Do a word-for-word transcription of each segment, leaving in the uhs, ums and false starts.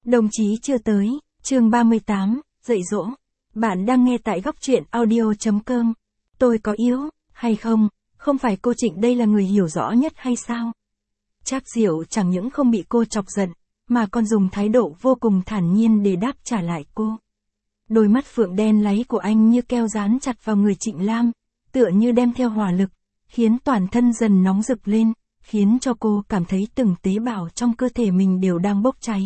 Đồng chí chưa tới, chương ba mươi tám, dạy dỗ. Bạn đang nghe tại góc truyện audio chấm com. Tôi có yếu, hay không, không phải cô Trịnh đây là người hiểu rõ nhất hay sao? Trác Diệu chẳng những không bị cô chọc giận, mà còn dùng thái độ vô cùng thản nhiên để đáp trả lại cô. Đôi mắt phượng đen láy của anh như keo dán chặt vào người Trịnh Lam, tựa như đem theo hỏa lực, khiến toàn thân dần nóng rực lên, khiến cho cô cảm thấy từng tế bào trong cơ thể mình đều đang bốc cháy.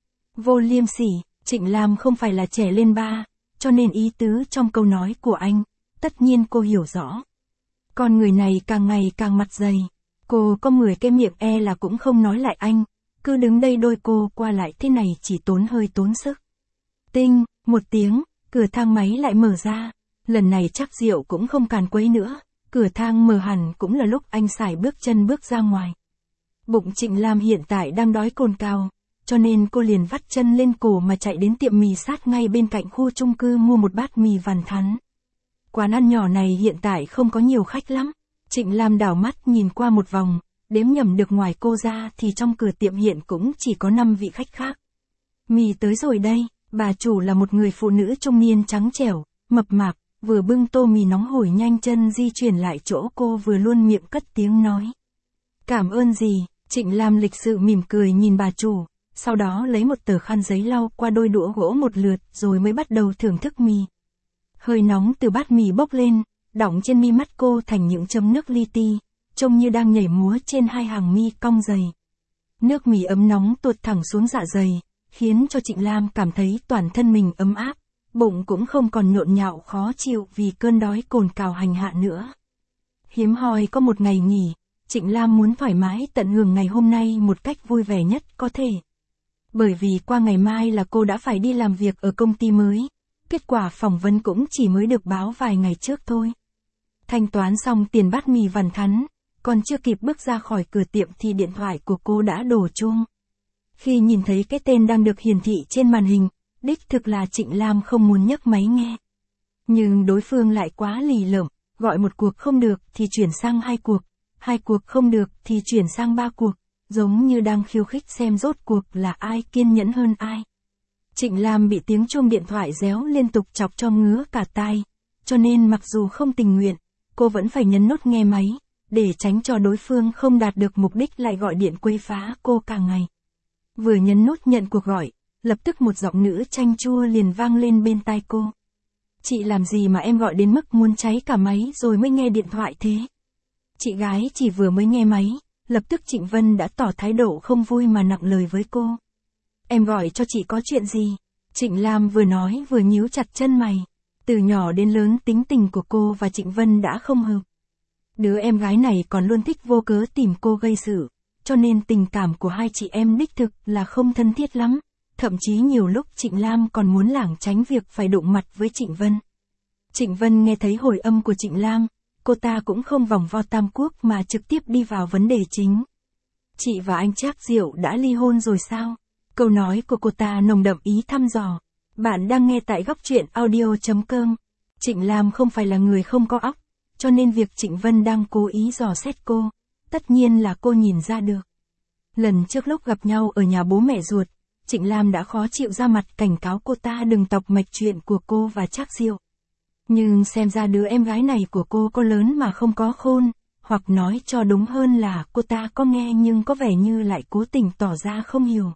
Vô liêm sỉ, Trịnh Lam không phải là trẻ lên ba, cho nên ý tứ trong câu nói của anh, tất nhiên cô hiểu rõ. Con người này càng ngày càng mặt dày, cô có mười cái miệng e là cũng không nói lại anh, cứ đứng đây đôi cô qua lại thế này chỉ tốn hơi tốn sức. Tinh, một tiếng, cửa thang máy lại mở ra, lần này Trác Diệu cũng không càn quấy nữa, cửa thang mở hẳn cũng là lúc anh sải bước chân bước ra ngoài. Bụng Trịnh Lam hiện tại đang đói cồn cào, cho nên cô liền vắt chân lên cổ mà chạy đến tiệm mì sát ngay bên cạnh khu chung cư mua một bát mì vằn thắn. Quán ăn nhỏ này hiện tại không có nhiều khách lắm. Trịnh Lam đảo mắt nhìn qua một vòng, đếm nhầm được ngoài cô ra thì trong cửa tiệm hiện cũng chỉ có năm vị khách khác. Mì tới rồi đây, bà chủ là một người phụ nữ trung niên trắng trẻo, mập mạp, vừa bưng tô mì nóng hổi nhanh chân di chuyển lại chỗ cô vừa luôn miệng cất tiếng nói. Cảm ơn gì, Trịnh Lam lịch sự mỉm cười nhìn bà chủ, sau đó lấy một tờ khăn giấy lau qua đôi đũa gỗ một lượt rồi mới bắt đầu thưởng thức mì. Hơi nóng từ bát mì bốc lên, đọng trên mi mắt cô thành những chấm nước li ti, trông như đang nhảy múa trên hai hàng mi cong dày. Nước mì ấm nóng tuột thẳng xuống dạ dày, khiến cho Trịnh Lam cảm thấy toàn thân mình ấm áp, bụng cũng không còn nhộn nhạo khó chịu vì cơn đói cồn cào hành hạ nữa. Hiếm hoi có một ngày nghỉ, Trịnh Lam muốn thoải mái tận hưởng ngày hôm nay một cách vui vẻ nhất có thể. Bởi vì qua ngày mai là cô đã phải đi làm việc ở công ty mới, kết quả phỏng vấn cũng chỉ mới được báo vài ngày trước thôi. Thanh toán xong tiền bát mì vằn thắn, còn chưa kịp bước ra khỏi cửa tiệm thì điện thoại của cô đã đổ chuông. Khi nhìn thấy cái tên đang được hiển thị trên màn hình, đích thực là Trịnh Lam không muốn nhấc máy nghe. Nhưng đối phương lại quá lì lợm, gọi một cuộc không được thì chuyển sang hai cuộc, hai cuộc không được thì chuyển sang ba cuộc, giống như đang khiêu khích xem rốt cuộc là ai kiên nhẫn hơn ai. Trịnh Lam bị tiếng chuông điện thoại réo liên tục chọc cho ngứa cả tai, cho nên mặc dù không tình nguyện, cô vẫn phải nhấn nút nghe máy, để tránh cho đối phương không đạt được mục đích lại gọi điện quấy phá cô cả ngày. Vừa nhấn nút nhận cuộc gọi, lập tức một giọng nữ chanh chua liền vang lên bên tai cô. Chị làm gì mà em gọi đến mức muốn cháy cả máy rồi mới nghe điện thoại thế? Chị gái chỉ vừa mới nghe máy, lập tức Trịnh Vân đã tỏ thái độ không vui mà nặng lời với cô. Em gọi cho chị có chuyện gì? Trịnh Lam vừa nói vừa nhíu chặt chân mày. Từ nhỏ đến lớn tính tình của cô và Trịnh Vân đã không hợp. Đứa em gái này còn luôn thích vô cớ tìm cô gây sự, cho nên tình cảm của hai chị em đích thực là không thân thiết lắm. Thậm chí nhiều lúc Trịnh Lam còn muốn lảng tránh việc phải đụng mặt với Trịnh Vân. Trịnh Vân nghe thấy hồi âm của Trịnh Lam, cô ta cũng không vòng vo tam quốc mà trực tiếp đi vào vấn đề chính. Chị và anh Trác Diệu đã ly hôn rồi sao? Câu nói của cô ta nồng đậm ý thăm dò. Bạn đang nghe tại góc truyện audio chấm com. Trịnh Lam không phải là người không có óc, cho nên việc Trịnh Vân đang cố ý dò xét cô, tất nhiên là cô nhìn ra được. Lần trước lúc gặp nhau ở nhà bố mẹ ruột, Trịnh Lam đã khó chịu ra mặt cảnh cáo cô ta đừng tọc mạch chuyện của cô và Trác Diệu. Nhưng xem ra đứa em gái này của cô có lớn mà không có khôn, hoặc nói cho đúng hơn là cô ta có nghe nhưng có vẻ như lại cố tình tỏ ra không hiểu.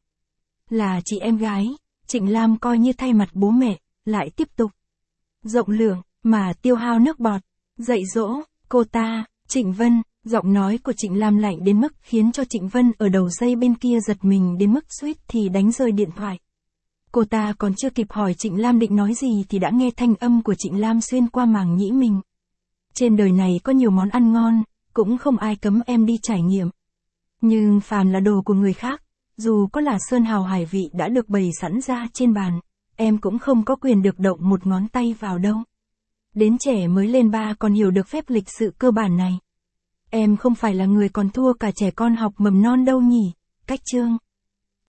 Là chị em gái, Trịnh Lam coi như thay mặt bố mẹ, lại tiếp tục rộng lượng mà tiêu hao nước bọt, dạy dỗ cô ta. Trịnh Vân, giọng nói của Trịnh Lam lạnh đến mức khiến cho Trịnh Vân ở đầu dây bên kia giật mình đến mức suýt thì đánh rơi điện thoại. Cô ta còn chưa kịp hỏi Trịnh Lam định nói gì thì đã nghe thanh âm của Trịnh Lam xuyên qua màng nhĩ mình. Trên đời này có nhiều món ăn ngon, cũng không ai cấm em đi trải nghiệm. Nhưng phàm là đồ của người khác, dù có là sơn hào hải vị đã được bày sẵn ra trên bàn, em cũng không có quyền được động một ngón tay vào đâu. Đến trẻ mới lên ba còn hiểu được phép lịch sự cơ bản này. Em không phải là người còn thua cả trẻ con học mầm non đâu nhỉ, cách chương.